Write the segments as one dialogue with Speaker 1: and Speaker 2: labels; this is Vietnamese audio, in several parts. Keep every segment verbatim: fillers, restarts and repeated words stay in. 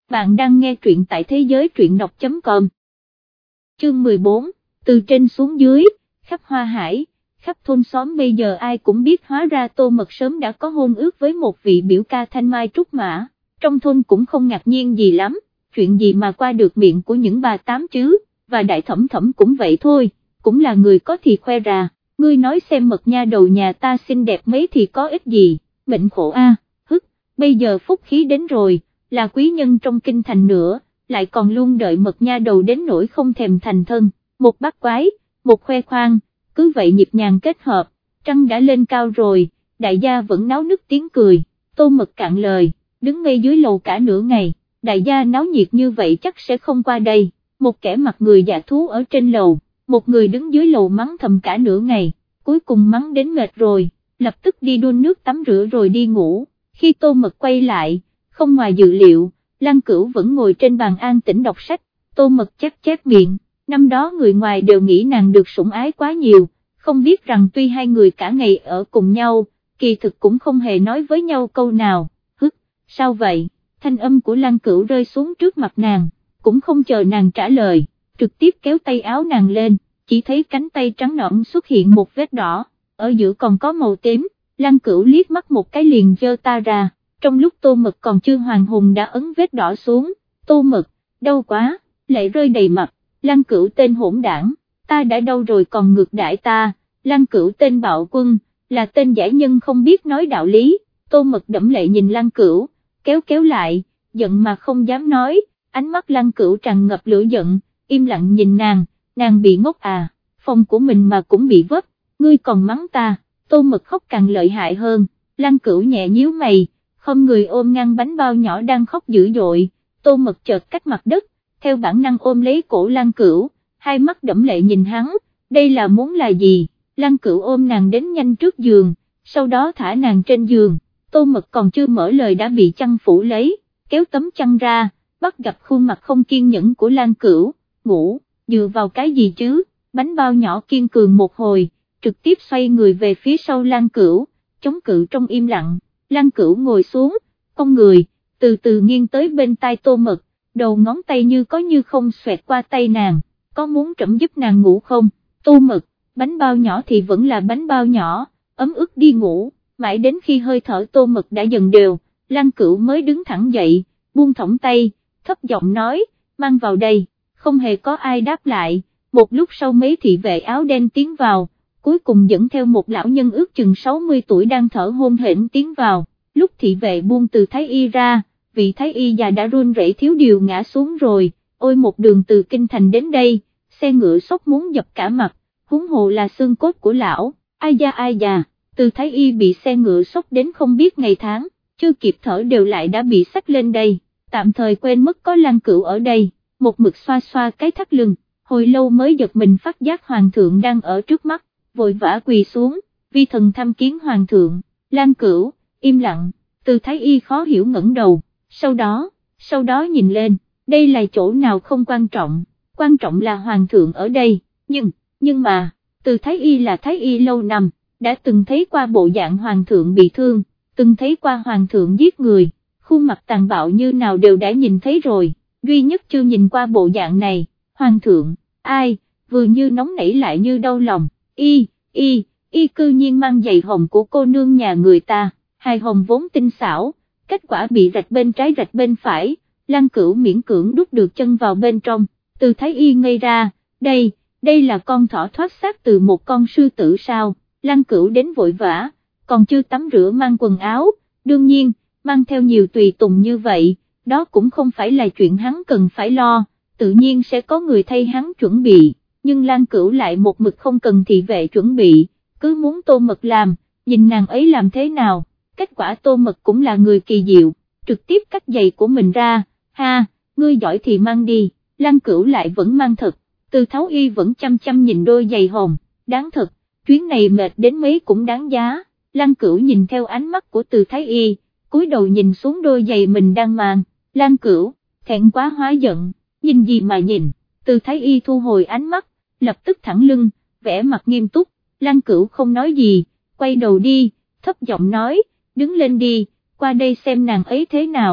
Speaker 1: bạn đang nghe truyện tại thế giới truyện đọc chấm com. Chương mười bốn, từ trên xuống dưới, khắp Hoa Hải, khắp thôn xóm bây giờ ai cũng biết hóa ra Tô Mật sớm đã có hôn ước với một vị biểu ca thanh mai trúc mã, trong thôn cũng không ngạc nhiên gì lắm, chuyện gì mà qua được miệng của những bà tám chứ, và đại thẩm thẩm cũng vậy thôi, cũng là người có thì khoe ra, ngươi nói xem Mật nha đầu nhà ta xinh đẹp mấy thì có ích gì, mệnh khổ a, hức, bây giờ phúc khí đến rồi, là quý nhân trong kinh thành nữa, lại còn luôn đợi Mật nha đầu đến nỗi không thèm thành thân, một bắt quái, một khoe khoang, cứ vậy nhịp nhàng kết hợp, trăng đã lên cao rồi, đại gia vẫn náo nức tiếng cười, Tô Mật cạn lời, đứng ngay dưới lầu cả nửa ngày, đại gia náo nhiệt như vậy chắc sẽ không qua đây, một kẻ mặc người dạ thú ở trên lầu, một người đứng dưới lầu mắng thầm cả nửa ngày, cuối cùng mắng đến mệt rồi, lập tức đi đun nước tắm rửa rồi đi ngủ, khi Tô Mật quay lại, không ngoài dự liệu, Lăng Cửu vẫn ngồi trên bàn an tĩnh đọc sách, Tô Mật chép chép miệng, năm đó người ngoài đều nghĩ nàng được sủng ái quá nhiều, không biết rằng tuy hai người cả ngày ở cùng nhau, kỳ thực cũng không hề nói với nhau câu nào, hức, sao vậy, thanh âm của Lăng Cửu rơi xuống trước mặt nàng, cũng không chờ nàng trả lời, trực tiếp kéo tay áo nàng lên, chỉ thấy cánh tay trắng nõn xuất hiện một vết đỏ, ở giữa còn có màu tím, Lăng Cửu liếc mắt một cái liền giơ ta ra. Trong lúc Tô Mật còn chưa hoàn hồn đã ấn vết đỏ xuống, Tô Mật, đau quá, lệ rơi đầy mặt, Lăng Cửu tên hỗn đảng, ta đã đau rồi còn ngược đãi ta, Lăng Cửu tên bạo quân, là tên giải nhân không biết nói đạo lý, Tô Mật đẫm lệ nhìn Lăng Cửu, kéo kéo lại, giận mà không dám nói, ánh mắt Lăng Cửu tràn ngập lửa giận, im lặng nhìn nàng, nàng bị ngốc à, phòng của mình mà cũng bị vấp, ngươi còn mắng ta, Tô Mật khóc càng lợi hại hơn, Lăng Cửu nhẹ nhíu mày, không người ôm ngăn bánh bao nhỏ đang khóc dữ dội, Tô Mật chợt cách mặt đất, theo bản năng ôm lấy cổ Lăng Cửu, hai mắt đẫm lệ nhìn hắn, đây là muốn là gì, Lăng Cửu ôm nàng đến nhanh trước giường, sau đó thả nàng trên giường, Tô Mật còn chưa mở lời đã bị chăn phủ lấy, kéo tấm chăn ra, bắt gặp khuôn mặt không kiên nhẫn của Lăng Cửu, ngủ, dựa vào cái gì chứ, bánh bao nhỏ kiên cường một hồi, trực tiếp xoay người về phía sau Lăng Cửu, chống cự trong im lặng. Lăng Cửu ngồi xuống, cong người, từ từ nghiêng tới bên tai Tô Mật, đầu ngón tay như có như không xoẹt qua tay nàng, có muốn trẫm giúp nàng ngủ không, Tô Mật, bánh bao nhỏ thì vẫn là bánh bao nhỏ, ấm ức đi ngủ, mãi đến khi hơi thở Tô Mật đã dần đều, Lăng Cửu mới đứng thẳng dậy, buông thõng tay, thấp giọng nói, mang vào đây, không hề có ai đáp lại, một lúc sau mấy thị vệ áo đen tiến vào, cuối cùng dẫn theo một lão nhân ước chừng sáu mươi tuổi đang thở hổn hển tiến vào, lúc thị vệ buông từ thái y ra, vị thái y già đã run rẩy thiếu điều ngã xuống rồi, ôi một đường từ kinh thành đến đây, xe ngựa sốc muốn dập cả mặt, huống hồ là xương cốt của lão, ai da ai già, từ thái y bị xe ngựa sốc đến không biết ngày tháng, chưa kịp thở đều lại đã bị xách lên đây, tạm thời quên mất có Lăng Cửu ở đây, một mực xoa xoa cái thắt lưng, hồi lâu mới giật mình phát giác hoàng thượng đang ở trước mắt, vội vã quỳ xuống, vi thần tham kiến hoàng thượng, Lăng Cửu, im lặng, từ thái y khó hiểu ngẩng đầu, sau đó, sau đó nhìn lên, đây là chỗ nào không quan trọng, quan trọng là hoàng thượng ở đây, nhưng, nhưng mà, từ thái y là thái y lâu năm, đã từng thấy qua bộ dạng hoàng thượng bị thương, từng thấy qua hoàng thượng giết người, khuôn mặt tàn bạo như nào đều đã nhìn thấy rồi, duy nhất chưa nhìn qua bộ dạng này, hoàng thượng, ai, vừa như nóng nảy lại như đau lòng. Y, y, y cư nhiên mang giày hồng của cô nương nhà người ta, hài hồng vốn tinh xảo, kết quả bị rạch bên trái rạch bên phải, Lăng Cửu miễn cưỡng đút được chân vào bên trong, từ thái y ngây ra, đây, đây là con thỏ thoát xác từ một con sư tử sao, Lăng Cửu đến vội vã, còn chưa tắm rửa mang quần áo, đương nhiên, mang theo nhiều tùy tùng như vậy, đó cũng không phải là chuyện hắn cần phải lo, tự nhiên sẽ có người thay hắn chuẩn bị. Nhưng Lăng Cửu lại một mực không cần thị vệ chuẩn bị, cứ muốn Tô Mật làm, nhìn nàng ấy làm thế nào, kết quả Tô Mật cũng là người kỳ diệu, trực tiếp cắt giày của mình ra, ha, ngươi giỏi thì mang đi, Lăng Cửu lại vẫn mang thật, từ tháo y vẫn chăm chăm nhìn đôi giày hồng, đáng thật, chuyến này mệt đến mấy cũng đáng giá, Lăng Cửu nhìn theo ánh mắt của từ thái y, cúi đầu nhìn xuống đôi giày mình đang mang, Lăng Cửu, thẹn quá hóa giận, nhìn gì mà nhìn, từ thái y thu hồi ánh mắt, lập tức thẳng lưng, vẻ mặt nghiêm túc, Lăng Cửu không nói gì, quay đầu đi, thấp giọng nói, đứng lên đi, qua đây xem nàng ấy thế nào,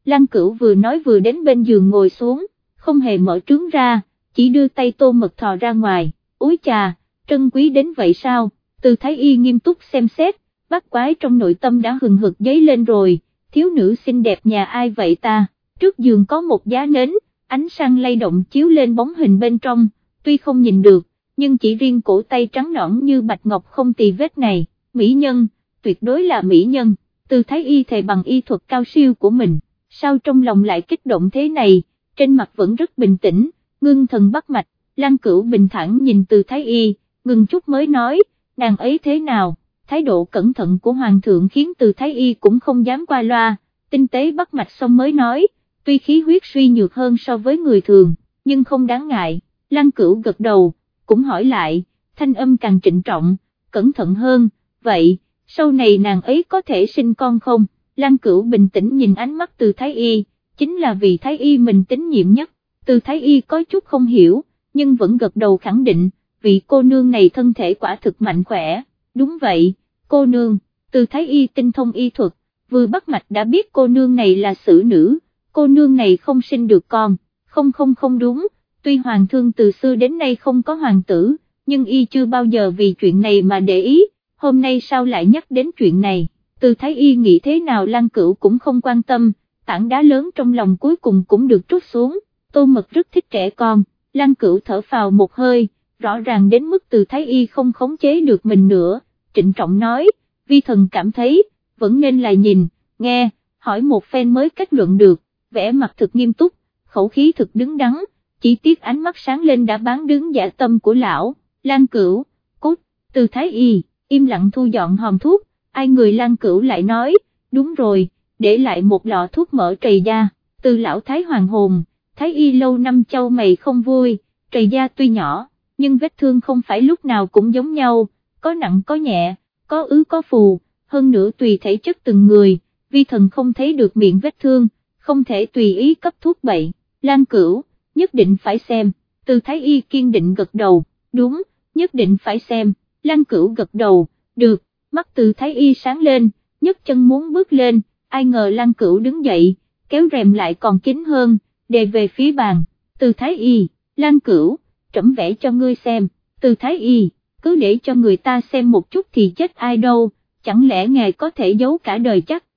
Speaker 1: Lăng Cửu vừa nói vừa đến bên giường ngồi xuống, không hề mở trướng ra, chỉ đưa tay tô mật thò ra ngoài, úi chà, trân quý đến vậy sao? Từ Thái Y nghiêm túc xem xét, bắt quái trong nội tâm đã hừng hực dấy lên rồi, thiếu nữ xinh đẹp nhà ai vậy ta? Trước giường có một giá nến, ánh sáng lay động chiếu lên bóng hình bên trong, tuy không nhìn được, nhưng chỉ riêng cổ tay trắng nõn như bạch ngọc không tì vết này, mỹ nhân, tuyệt đối là mỹ nhân. Từ Thái Y thề bằng y thuật cao siêu của mình, sao trong lòng lại kích động thế này, trên mặt vẫn rất bình tĩnh, ngưng thần bắt mạch. Lăng Cửu bình thản nhìn Từ Thái Y, ngừng chút mới nói, nàng ấy thế nào? Thái độ cẩn thận của Hoàng thượng khiến Từ Thái Y cũng không dám qua loa, tinh tế bắt mạch xong mới nói, tuy khí huyết suy nhược hơn so với người thường, nhưng không đáng ngại. Lăng Cửu gật đầu, cũng hỏi lại, thanh âm càng trịnh trọng, cẩn thận hơn, vậy, sau này nàng ấy có thể sinh con không? Lăng Cửu bình tĩnh nhìn ánh mắt Từ Thái Y, chính là vì Thái Y mình tín nhiệm nhất. Từ Thái Y có chút không hiểu, nhưng vẫn gật đầu khẳng định, vị cô nương này thân thể quả thực mạnh khỏe. Đúng vậy, cô nương. Từ Thái Y tinh thông y thuật, vừa bắt mạch đã biết cô nương này là xử nữ, cô nương này không sinh được con. Không không không đúng, tuy hoàng thương từ xưa đến nay không có hoàng tử, nhưng y chưa bao giờ vì chuyện này mà để ý, hôm nay sao lại nhắc đến chuyện này? Từ Thái Y nghĩ thế nào Lăng Cửu cũng không quan tâm, tảng đá lớn trong lòng cuối cùng cũng được trút xuống. Tô Mật rất thích trẻ con, Lăng Cửu thở phào một hơi, rõ ràng đến mức Từ Thái Y không khống chế được mình nữa, trịnh trọng nói, vi thần cảm thấy, vẫn nên là nhìn, nghe, hỏi một phen mới kết luận được, vẻ mặt thực nghiêm túc, khẩu khí thực đứng đắn, chỉ tiếc ánh mắt sáng lên đã bán đứng dạ tâm của lão. Lăng Cửu, cút. Từ Thái Y, im lặng thu dọn hòm thuốc, ai người Lăng Cửu lại nói, đúng rồi, để lại một lọ thuốc mỡ trầy da. Từ lão Thái hoàng hồn, Thái Y lâu năm châu mày không vui, trầy da tuy nhỏ, nhưng vết thương không phải lúc nào cũng giống nhau, có nặng có nhẹ, có ứ có phù, hơn nữa tùy thể chất từng người, vi thần không thấy được miệng vết thương, không thể tùy ý cấp thuốc bậy. Lăng Cửu, nhất định phải xem. Từ Thái Y kiên định gật đầu, đúng, nhất định phải xem. Lăng Cửu gật đầu, được, mắt Từ Thái Y sáng lên, nhấc chân muốn bước lên, ai ngờ Lăng Cửu đứng dậy, kéo rèm lại còn kín hơn, đề về phía bàn. Từ Thái Y, Lăng Cửu, trẫm vẽ cho ngươi xem. Từ Thái Y, cứ để cho người ta xem một chút thì chết ai đâu, chẳng lẽ ngài có thể giấu cả đời chắc?